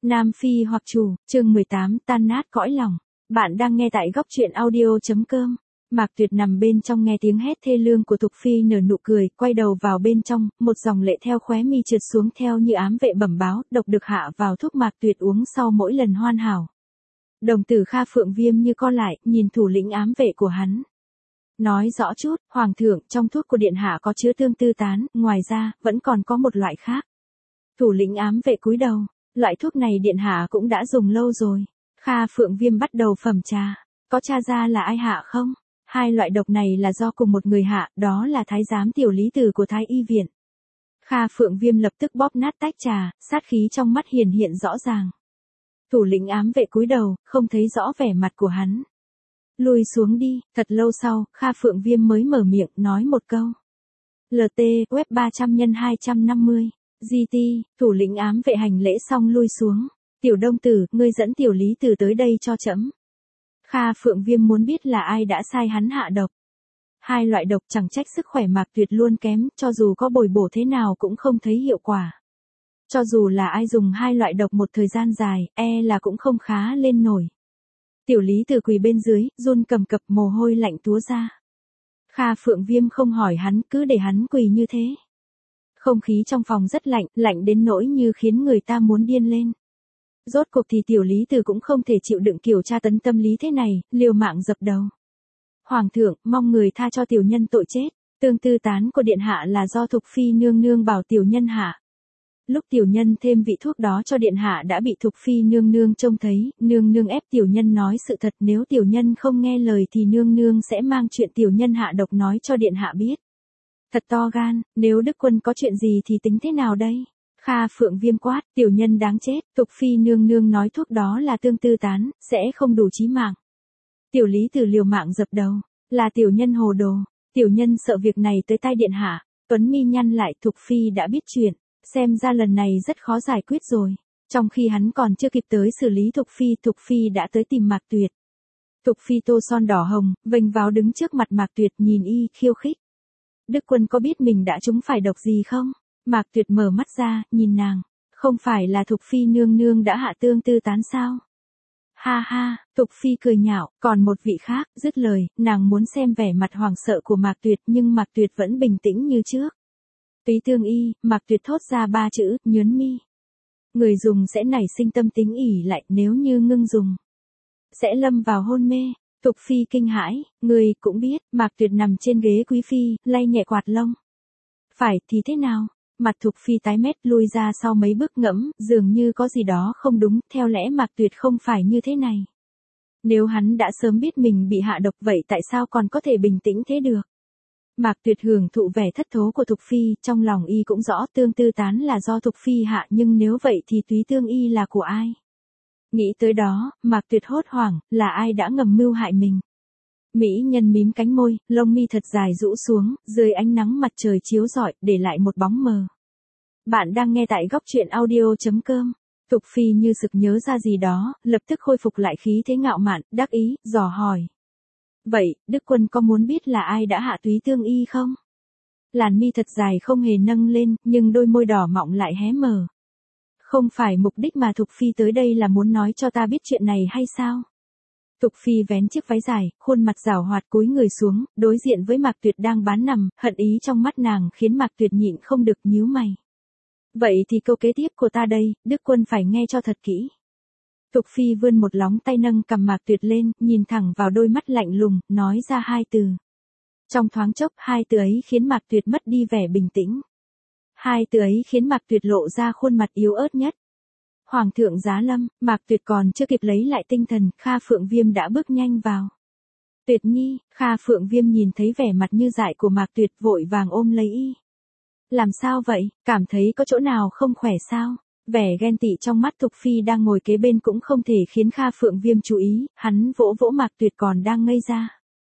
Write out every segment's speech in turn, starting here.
Nam Phi hoặc chủ, chương 18, tan nát cõi lòng. Bạn đang nghe tại góc truyện audio.com. Mạc Tuyệt nằm bên trong nghe tiếng hét thê lương của Thục Phi nở nụ cười, quay đầu vào bên trong, một dòng lệ theo khóe mi trượt xuống theo như ám vệ bẩm báo, độc được hạ vào thuốc Mạc Tuyệt uống sau mỗi lần hoàn hảo. Đồng tử Kha Phượng Viêm như co lại, nhìn thủ lĩnh ám vệ của hắn. Nói rõ chút, Hoàng thượng, trong thuốc của điện hạ có chứa tương tư tán, ngoài ra, vẫn còn có một loại khác. Thủ lĩnh ám vệ cúi đầu. Loại thuốc này điện hạ cũng đã dùng lâu rồi. Kha Phượng Viêm bắt đầu phẩm trà. Có tra ra là ai hạ không? Hai loại độc này là do cùng một người hạ, đó là thái giám tiểu lý tử của Thái Y viện. Kha Phượng Viêm lập tức bóp nát tách trà, sát khí trong mắt hiển hiện rõ ràng. Thủ lĩnh ám vệ cúi đầu, không thấy rõ vẻ mặt của hắn. Lùi xuống đi, thật lâu sau, Kha Phượng Viêm mới mở miệng, nói một câu. LT, web 300x250. GT, thủ lĩnh ám vệ hành lễ xong lui xuống. Tiểu Đông Tử, ngươi dẫn tiểu lý tử tới đây cho trẫm. Kha Phượng Viêm muốn biết là ai đã sai hắn hạ độc. Hai loại độc chẳng trách sức khỏe Mạc Tuyệt luôn kém, cho dù có bồi bổ thế nào cũng không thấy hiệu quả. Cho dù là ai dùng hai loại độc một thời gian dài, là cũng không khá lên nổi. Tiểu lý tử quỳ bên dưới, run cầm cập mồ hôi lạnh túa ra. Kha Phượng Viêm không hỏi hắn, cứ để hắn quỳ như thế. Không khí trong phòng rất lạnh, lạnh đến nỗi như khiến người ta muốn điên lên. Rốt cuộc thì tiểu lý tử cũng không thể chịu đựng kiểu tra tấn tâm lý thế này, liều mạng dập đầu. Hoàng thượng, mong người tha cho tiểu nhân tội chết. Tương tư tán của điện hạ là do Thục Phi nương nương bảo tiểu nhân hạ. Lúc tiểu nhân thêm vị thuốc đó cho điện hạ đã bị Thục Phi nương nương trông thấy, nương nương ép tiểu nhân nói sự thật, nếu tiểu nhân không nghe lời thì nương nương sẽ mang chuyện tiểu nhân hạ độc nói cho điện hạ biết. Thật to gan, nếu đức quân có chuyện gì thì tính thế nào đây? Kha Phượng Viêm quát, tiểu nhân đáng chết, Thục Phi nương nương nói thuốc đó là tương tư tán, sẽ không đủ chí mạng. Tiểu lý tử liều mạng dập đầu, là tiểu nhân hồ đồ, tiểu nhân sợ việc này tới tai điện hạ. Tuấn mi nhăn lại, Thục Phi đã biết chuyện, xem ra lần này rất khó giải quyết rồi. Trong khi hắn còn chưa kịp tới xử lý Thục Phi đã tới tìm Mạc Tuyệt. Thục Phi tô son đỏ hồng, vênh váo đứng trước mặt Mạc Tuyệt nhìn y khiêu khích. Đức quân có biết mình đã trúng phải độc gì không? Mạc Tuyệt mở mắt ra, nhìn nàng. Không phải là Thục Phi nương nương đã hạ tương tư tán sao? Ha ha, Thục Phi cười nhạo, còn một vị khác, dứt lời, nàng muốn xem vẻ mặt hoảng sợ của Mạc Tuyệt nhưng Mạc Tuyệt vẫn bình tĩnh như trước. Túy tương y, Mạc Tuyệt thốt ra ba chữ, nhớn mi. Người dùng sẽ nảy sinh tâm tính ỉ lại, nếu như ngưng dùng, sẽ lâm vào hôn mê. Thục Phi kinh hãi, người cũng biết, Mạc Tuyệt nằm trên ghế quý phi, lay nhẹ quạt lông. Phải thì thế nào? Mặt Thục Phi tái mét lui ra sau mấy bước ngẫm, dường như có gì đó không đúng, theo lẽ Mạc Tuyệt không phải như thế này. Nếu hắn đã sớm biết mình bị hạ độc vậy tại sao còn có thể bình tĩnh thế được? Mạc Tuyệt hưởng thụ vẻ thất thố của Thục Phi, trong lòng y cũng rõ tương tư tán là do Thục Phi hạ nhưng nếu vậy thì túy tương y là của ai? Nghĩ tới đó, Mạc Tuyệt hốt hoảng, là ai đã ngầm mưu hại mình? Mỹ nhân mím cánh môi, lông mi thật dài rũ xuống, dưới ánh nắng mặt trời chiếu rọi, để lại một bóng mờ. Bạn đang nghe tại góc truyện audio.com. Thục Phi như sực nhớ ra gì đó, lập tức khôi phục lại khí thế ngạo mạn, đắc ý, dò hỏi. Vậy, đức quân có muốn biết là ai đã hạ túy tương y không? Làn mi thật dài không hề nâng lên, nhưng đôi môi đỏ mọng lại hé mở. Không phải mục đích mà Thục Phi tới đây là muốn nói cho ta biết chuyện này hay sao? Thục Phi vén chiếc váy dài, khuôn mặt giảo hoạt cúi người xuống, đối diện với Mạc Tuyệt đang bán nằm, hận ý trong mắt nàng khiến Mạc Tuyệt nhịn không được nhíu mày. Vậy thì câu kế tiếp của ta đây, đức quân phải nghe cho thật kỹ. Thục Phi vươn một lóng tay nâng cầm Mạc Tuyệt lên, nhìn thẳng vào đôi mắt lạnh lùng, nói ra hai từ. Trong thoáng chốc, hai từ ấy khiến Mạc Tuyệt mất đi vẻ bình tĩnh. Hai từ ấy khiến Mạc Tuyệt lộ ra khuôn mặt yếu ớt nhất. Hoàng thượng giá lâm, Mạc Tuyệt còn chưa kịp lấy lại tinh thần, Kha Phượng Viêm đã bước nhanh vào. Tuyệt nhi, Kha Phượng Viêm nhìn thấy vẻ mặt như dại của Mạc Tuyệt vội vàng ôm lấy y. Làm sao vậy, cảm thấy có chỗ nào không khỏe sao? Vẻ ghen tị trong mắt Thục Phi đang ngồi kế bên cũng không thể khiến Kha Phượng Viêm chú ý, hắn vỗ vỗ Mạc Tuyệt còn đang ngây ra.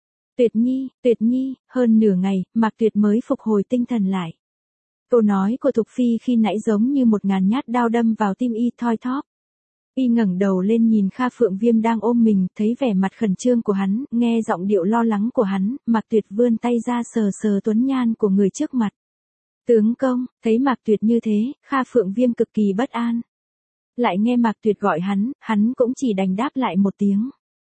Tuyệt nhi, hơn nửa ngày, Mạc Tuyệt mới phục hồi tinh thần lại. Câu nói của Thục Phi khi nãy giống như 1000 nhát đao đâm vào tim y thoi thóp. Y ngẩng đầu lên nhìn Kha Phượng Viêm đang ôm mình, thấy vẻ mặt khẩn trương của hắn, nghe giọng điệu lo lắng của hắn, Mạc Tuyệt vươn tay ra sờ sờ tuấn nhan của người trước mặt. Tướng công, thấy Mạc Tuyệt như thế, Kha Phượng Viêm cực kỳ bất an. Lại nghe Mạc Tuyệt gọi hắn cũng chỉ đành đáp lại một tiếng.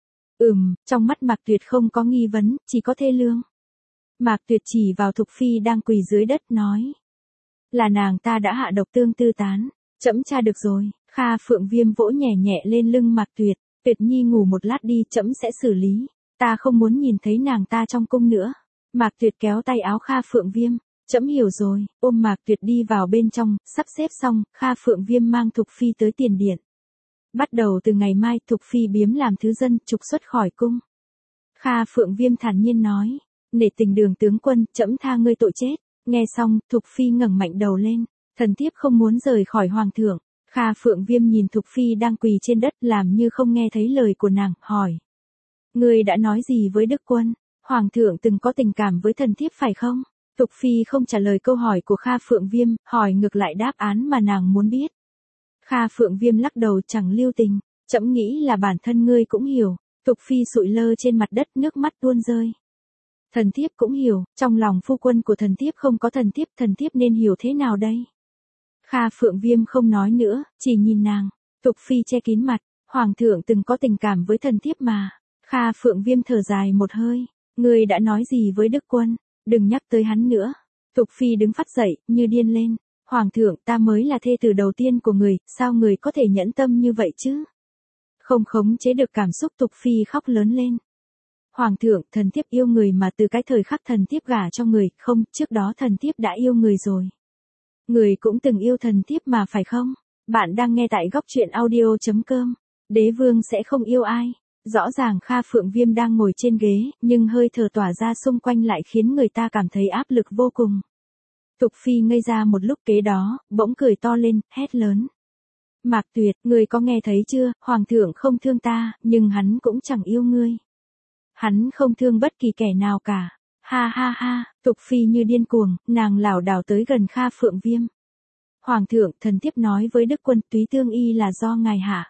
Trong mắt Mạc Tuyệt không có nghi vấn, chỉ có thê lương. Mạc Tuyệt chỉ vào Thục Phi đang quỳ dưới đất nói. Là nàng ta đã hạ độc tương tư tán, trẫm tra được rồi. Kha Phượng Viêm vỗ nhẹ nhẹ lên lưng Mạc Tuyệt, Tuyệt Nhi ngủ một lát đi, trẫm sẽ xử lý, ta không muốn nhìn thấy nàng ta trong cung nữa. Mạc Tuyệt kéo tay áo Kha Phượng Viêm, trẫm hiểu rồi, ôm Mạc Tuyệt đi vào bên trong, sắp xếp xong, Kha Phượng Viêm mang Thục Phi tới tiền điện. Bắt đầu từ ngày mai Thục Phi biếm làm thứ dân, trục xuất khỏi cung. Kha Phượng Viêm thản nhiên nói, nể tình Đường tướng quân, trẫm tha ngươi tội chết. Nghe xong, Thục Phi ngẩng mạnh đầu lên, thần thiếp không muốn rời khỏi hoàng thượng. Kha Phượng Viêm nhìn Thục Phi đang quỳ trên đất làm như không nghe thấy lời của nàng, hỏi. Ngươi đã nói gì với Đức Quân? Hoàng thượng từng có tình cảm với thần thiếp phải không? Thục Phi không trả lời câu hỏi của Kha Phượng Viêm, hỏi ngược lại đáp án mà nàng muốn biết. Kha Phượng Viêm lắc đầu chẳng lưu tình, trẫm nghĩ là bản thân ngươi cũng hiểu. Thục Phi sụi lơ trên mặt đất, nước mắt tuôn rơi. Thần thiếp cũng hiểu, trong lòng phu quân của thần thiếp không có thần thiếp nên hiểu thế nào đây? Kha Phượng Viêm không nói nữa, chỉ nhìn nàng. Thục Phi che kín mặt, hoàng thượng từng có tình cảm với thần thiếp mà. Kha Phượng Viêm thở dài một hơi, ngươi đã nói gì với Đức Quân? Đừng nhắc tới hắn nữa. Thục Phi đứng phắt dậy, như điên lên. Hoàng thượng, ta mới là thê tử đầu tiên của người, sao người có thể nhẫn tâm như vậy chứ? Không khống chế được cảm xúc, Thục Phi khóc lớn lên. Hoàng thượng, thần thiếp yêu người mà từ cái thời khắc thần thiếp gả cho người, không, trước đó thần thiếp đã yêu người rồi. Người cũng từng yêu thần thiếp mà phải không? Bạn đang nghe tại góc truyện audio.com. Đế vương sẽ không yêu ai. Rõ ràng Kha Phượng Viêm đang ngồi trên ghế, nhưng hơi thở tỏa ra xung quanh lại khiến người ta cảm thấy áp lực vô cùng. Thục Phi ngây ra một lúc, kế đó, bỗng cười to lên, hét lớn. Mạc Tuyệt, ngươi có nghe thấy chưa, hoàng thượng không thương ta, nhưng hắn cũng chẳng yêu ngươi. Hắn không thương bất kỳ kẻ nào cả. Ha ha ha, Thục Phi như điên cuồng, nàng lảo đảo tới gần Kha Phượng Viêm. Hoàng thượng, thần thiếp nói với Đức Quân, túy tương y là do ngài hạ.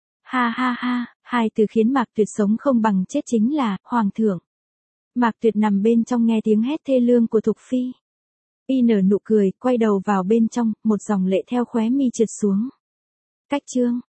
Ha ha ha, hai từ khiến Mạc Tuyệt sống không bằng chết chính là, hoàng thượng. Mạc Tuyệt nằm bên trong nghe tiếng hét thê lương của Thục Phi. Y nở nụ cười, quay đầu vào bên trong, một dòng lệ theo khóe mi trượt xuống. Cách chương